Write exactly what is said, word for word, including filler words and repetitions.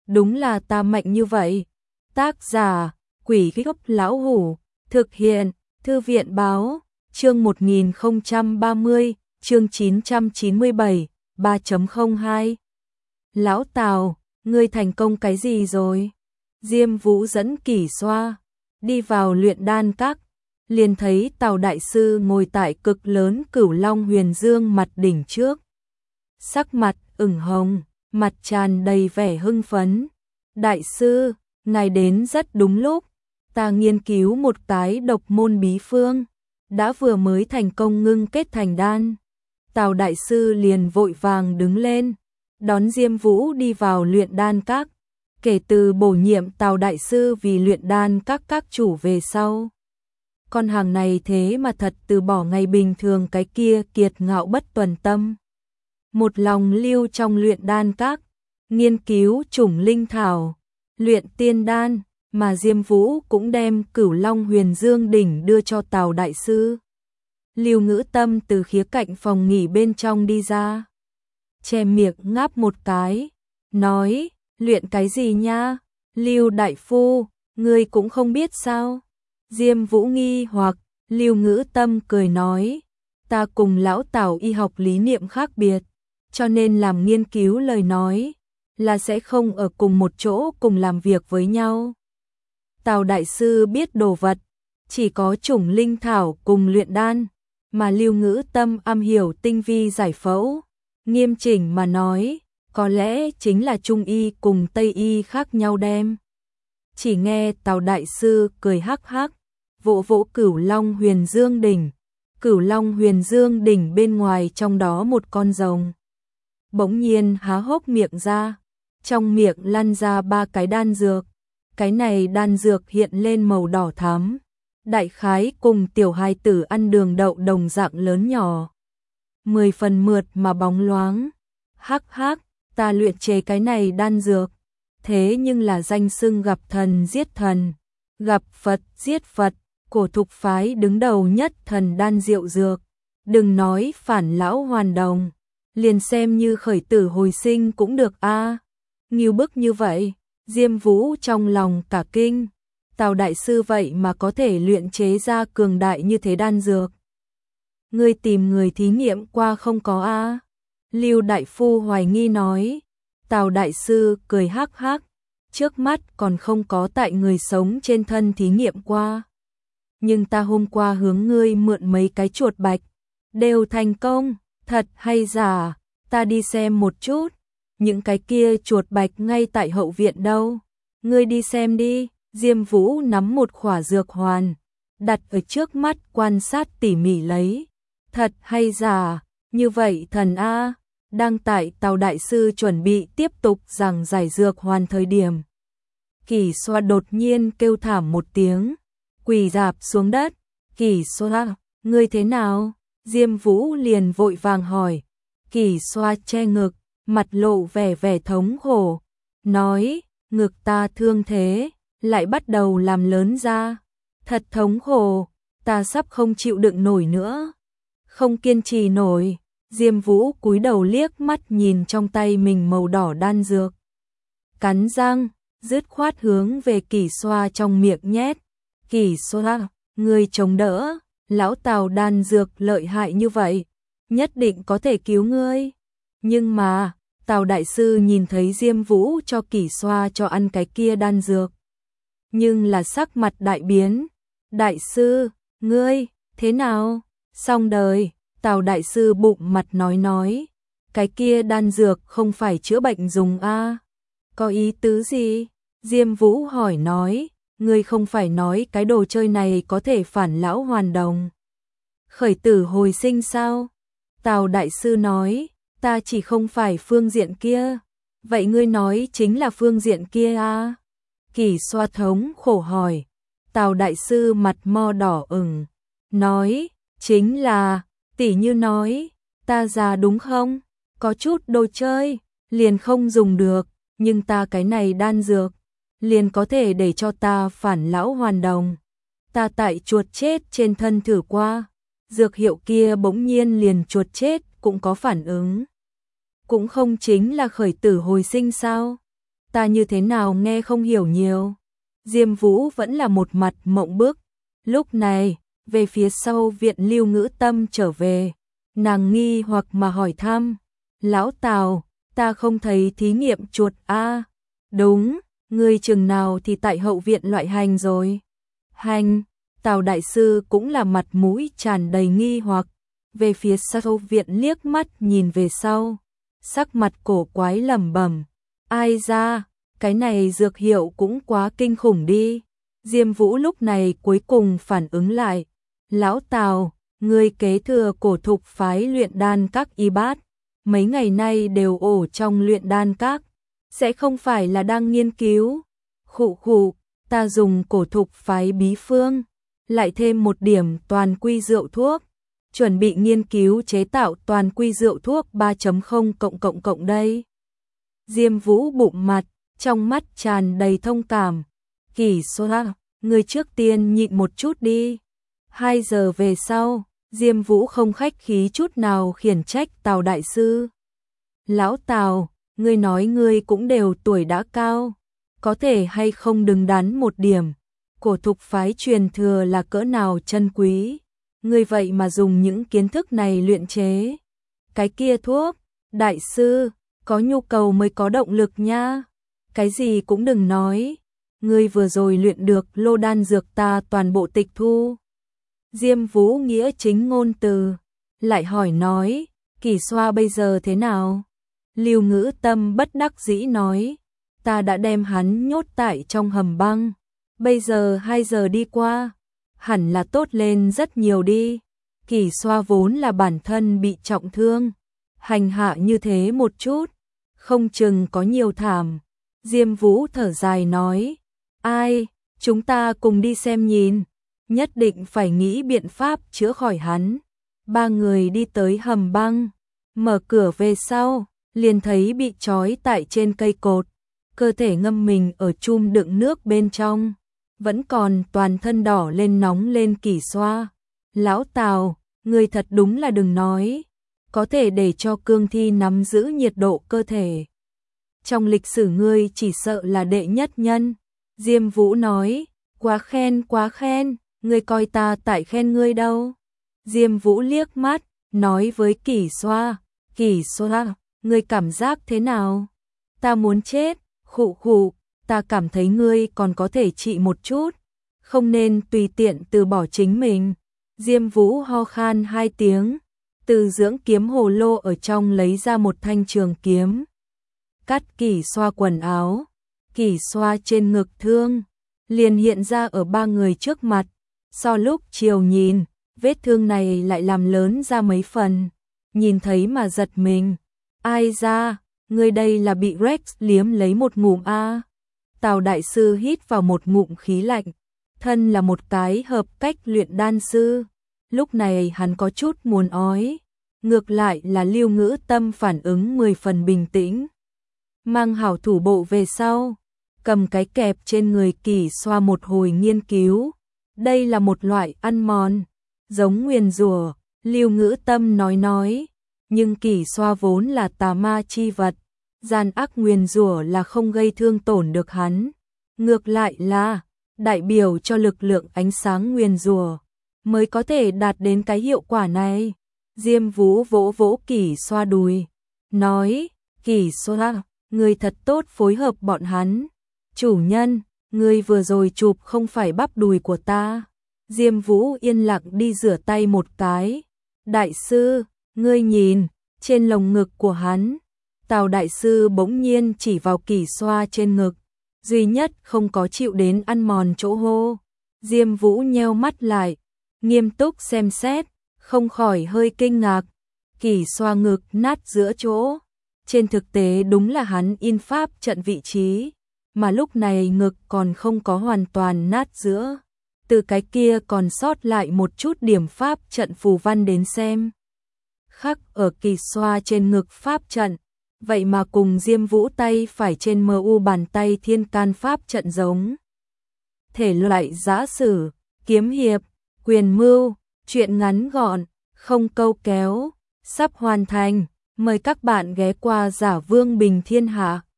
đúng là ta mạnh như vậy. Tác giả, Quỷ Gốc Lão Hủ, thực hiện, Thư viện báo, chương một nghìn không trăm ba mươi, chương chín trăm chín mươi bảy, ba chấm không hai. Lão Tào, ngươi thành công cái gì rồi? Diêm Vũ dẫn Kỷ Xoa đi vào luyện đan các, liền thấy Tào đại sư ngồi tại cực lớn Cửu Long Huyền Dương mặt đỉnh trước. Sắc mặt ửng hồng, mặt tràn đầy vẻ hưng phấn. Đại sư, ngài đến rất đúng lúc, ta nghiên cứu một cái độc môn bí phương, đã vừa mới thành công ngưng kết thành đan. Tào đại sư liền vội vàng đứng lên, đón Diêm Vũ đi vào luyện đan các. Kể từ bổ nhiệm Tào đại sư vì luyện đan các các chủ về sau, con hàng này thế mà thật từ bỏ ngày bình thường cái kia kiệt ngạo bất tuần tâm, một lòng lưu trong luyện đan các, nghiên cứu chủng linh thảo, luyện tiên đan, mà Diêm Vũ cũng đem Cửu Long Huyền Dương đỉnh đưa cho Tào đại sư. Lưu Ngữ Tâm từ khía cạnh phòng nghỉ bên trong đi ra, che miệng ngáp một cái, nói: "Luyện cái gì nha? Lưu đại phu, ngươi cũng không biết sao?" Diêm Vũ nghi hoặc, Lưu Ngữ Tâm cười nói: "Ta cùng lão Tào y học lý niệm khác biệt, cho nên làm nghiên cứu lời nói là sẽ không ở cùng một chỗ cùng làm việc với nhau." Tào đại sư biết đồ vật, chỉ có chủng linh thảo cùng luyện đan, mà Lưu Ngữ Tâm am hiểu tinh vi giải phẫu, nghiêm chỉnh mà nói, có lẽ chính là Trung y cùng Tây y khác nhau đem. Chỉ nghe Tào đại sư cười hắc hắc, vỗ vỗ Cửu Long Huyền Dương đỉnh. Cửu Long Huyền Dương đỉnh bên ngoài trong đó một con rồng bỗng nhiên há hốc miệng ra, trong miệng lăn ra ba cái đan dược. Cái này đan dược hiện lên màu đỏ thắm, đại khái cùng tiểu hài tử ăn đường đậu đồng dạng lớn nhỏ, mười phần mượt mà bóng loáng. Hắc hắc, ta luyện chế cái này đan dược, thế nhưng là danh xưng gặp thần giết thần, gặp Phật giết Phật, cổ thục phái đứng đầu nhất thần đan diệu dược. Đừng nói phản lão hoàn đồng, liền xem như khởi tử hồi sinh cũng được a. À. Ngưu bức như vậy, Diêm Vũ trong lòng cả kinh, Tào đại sư vậy mà có thể luyện chế ra cường đại như thế đan dược. Ngươi tìm người thí nghiệm qua không có a? À? Lưu đại phu hoài nghi nói. Tào đại sư cười hắc hắc, trước mắt còn không có tại người sống trên thân thí nghiệm qua. Nhưng ta hôm qua hướng ngươi mượn mấy cái chuột bạch, đều thành công, thật hay giả, ta đi xem một chút. Những cái kia chuột bạch ngay tại hậu viện đâu, ngươi đi xem đi. Diêm Vũ nắm một khỏa dược hoàn, đặt ở trước mắt quan sát tỉ mỉ lấy. Thật hay giả, như vậy thần a. Đang tại Tào đại sư chuẩn bị tiếp tục giảng giải dược hoàn thời điểm, Kỷ Xoa đột nhiên kêu thảm một tiếng, quỳ rạp xuống đất. Kỷ Xoa, ngươi thế nào? Diêm Vũ liền vội vàng hỏi. Kỷ Xoa che ngực, mặt lộ vẻ vẻ thống khổ, nói: "Ngực ta thương thế, lại bắt đầu làm lớn ra, thật thống khổ, ta sắp không chịu đựng nổi nữa, không kiên trì nổi." Diêm Vũ cúi đầu liếc mắt nhìn trong tay mình màu đỏ đan dược, cắn răng, dứt khoát hướng về Kỷ Xoa trong miệng nhét. "Kỷ Xoa, ngươi chống đỡ, lão Tào đan dược lợi hại như vậy, nhất định có thể cứu ngươi." Nhưng mà, Tào đại sư nhìn thấy Diêm Vũ cho Kỷ Xoa cho ăn cái kia đan dược, nhưng là sắc mặt đại biến. "Đại sư, ngươi, thế nào? Xong đời." Tào đại sư bụng mặt nói nói, "Cái kia đan dược không phải chữa bệnh dùng a." À? "Có ý tứ gì?" Diêm Vũ hỏi nói, "Ngươi không phải nói cái đồ chơi này có thể phản lão hoàn đồng, khởi tử hồi sinh sao?" Tào đại sư nói, "Ta chỉ không phải phương diện kia." "Vậy ngươi nói chính là phương diện kia a?" À? Kỷ Xoa thống khổ hỏi. Tào đại sư mặt mo đỏ ửng, nói, "Chính là, tỉ như nói, ta già đúng không? Có chút đồ chơi, liền không dùng được, nhưng ta cái này đan dược, liền có thể để cho ta phản lão hoàn đồng. Ta tại chuột chết trên thân thử qua, dược hiệu kia bỗng nhiên liền chuột chết cũng có phản ứng. Cũng không chính là khởi tử hồi sinh sao?" ta như thế nào nghe không hiểu nhiều. Diêm Vũ vẫn là một mặt mộng bức. Lúc này, về phía sau viện Lưu Ngữ Tâm trở về, nàng nghi hoặc mà hỏi thăm, lão Tào, ta không thấy thí nghiệm chuột a. À, đúng, ngươi chừng nào thì tại hậu viện loại hành rồi. Hành, Tào đại sư cũng là mặt mũi tràn đầy nghi hoặc, về phía sau viện liếc mắt nhìn về sau, sắc mặt cổ quái lẩm bẩm, ai ra, cái này dược hiệu cũng quá kinh khủng đi. Diêm Vũ lúc này cuối cùng phản ứng lại, lão Tào, ngươi kế thừa cổ thục phái luyện đan các y bát, mấy ngày nay đều ổ trong luyện đan các, sẽ không phải là đang nghiên cứu. Khụ khụ, ta dùng cổ thục phái bí phương, lại thêm một điểm toàn quy rượu thuốc, chuẩn bị nghiên cứu chế tạo toàn quy rượu thuốc ba chấm không cộng cộng cộng đây. Diêm Vũ bụng mặt, trong mắt tràn đầy thông cảm. Kỷ Xoa, ngươi trước tiên nhịn một chút đi. Hai giờ về sau, Diêm Vũ không khách khí chút nào khiển trách Tào đại sư. Lão Tào, ngươi nói ngươi cũng đều tuổi đã cao, có thể hay không đừng đắn một điểm, cổ thục phái truyền thừa là cỡ nào chân quý, ngươi vậy mà dùng những kiến thức này luyện chế. Cái kia thuốc, đại sư, có nhu cầu mới có động lực nha, cái gì cũng đừng nói, ngươi vừa rồi luyện được lô đan dược ta toàn bộ tịch thu. Diêm Vũ nghĩa chính ngôn từ, lại hỏi nói, Kỷ Xoa bây giờ thế nào? Lưu Ngữ Tâm bất đắc dĩ nói, ta đã đem hắn nhốt tại trong hầm băng, bây giờ hai giờ đi qua, hẳn là tốt lên rất nhiều đi. Kỷ Xoa vốn là bản thân bị trọng thương, hành hạ như thế một chút, không chừng có nhiều thảm. Diêm Vũ thở dài nói, ai, chúng ta cùng đi xem nhìn, nhất định phải nghĩ biện pháp chữa khỏi hắn. Ba người đi tới hầm băng, mở cửa về sau, liền thấy bị trói tại trên cây cột, cơ thể ngâm mình ở chum đựng nước bên trong, vẫn còn toàn thân đỏ lên nóng lên. Kỷ Xoa, lão Tào, người thật đúng là đừng nói, có thể để cho cương thi nắm giữ nhiệt độ cơ thể. Trong lịch sử ngươi chỉ sợ là đệ nhất nhân. Diêm Vũ nói, quá khen quá khen, ngươi coi ta tại khen ngươi đâu. Diêm Vũ liếc mắt, nói với Kỷ Xoa, Kỷ Xoa, ngươi cảm giác thế nào? Ta muốn chết, khụ khụ, ta cảm thấy ngươi còn có thể trị một chút, không nên tùy tiện từ bỏ chính mình. Diêm Vũ ho khan hai tiếng, từ dưỡng kiếm hồ lô ở trong lấy ra một thanh trường kiếm, cắt Kỷ Xoa quần áo. Kỷ Xoa trên ngực thương liền hiện ra ở ba người trước mặt, so lúc chiều nhìn, vết thương này lại làm lớn ra mấy phần, nhìn thấy mà giật mình. Ai ra, người đây là bị Rex liếm lấy một ngụm a. Tào đại sư hít vào một ngụm khí lạnh, thân là một cái hợp cách luyện đan sư, lúc này hắn có chút muốn ói, ngược lại là Lưu Ngữ Tâm phản ứng mười phần bình tĩnh, mang hảo thủ bộ về sau, cầm cái kẹp trên người Kỷ Xoa một hồi nghiên cứu. Đây là một loại ăn mòn, giống nguyền rủa. Lưu Ngữ Tâm nói nói, nhưng Kỷ Xoa vốn là tà ma chi vật, gian ác nguyền rủa là không gây thương tổn được hắn, ngược lại là đại biểu cho lực lượng ánh sáng nguyền rủa mới có thể đạt đến cái hiệu quả này. Diêm Vũ vỗ vỗ Kỷ Xoa đùi, nói, Kỷ Xoa, người thật tốt phối hợp bọn hắn. Chủ nhân, người vừa rồi chụp không phải bắp đùi của ta. Diêm Vũ yên lặng đi rửa tay một cái. Đại sư, ngươi nhìn, trên lồng ngực của hắn. Tào đại sư bỗng nhiên chỉ vào Kỷ Xoa trên ngực, duy nhất không có chịu đến ăn mòn chỗ hô. Diêm Vũ nheo mắt lại, nghiêm túc xem xét, không khỏi hơi kinh ngạc. Kỷ Xoa ngực nát giữa chỗ, trên thực tế đúng là hắn in pháp trận vị trí, mà lúc này ngực còn không có hoàn toàn nát giữa, từ cái kia còn sót lại một chút điểm pháp trận phù văn đến xem. Khắc ở Kỷ Xoa trên ngực pháp trận, vậy mà cùng Diêm Vũ tay phải trên mờ u bàn tay thiên can pháp trận giống. Thể loại giã sử, kiếm hiệp, quyền mưu, truyện ngắn gọn, không câu kéo, sắp hoàn thành. Mời các bạn ghé qua Giả Vương Bình Thiên Hạ.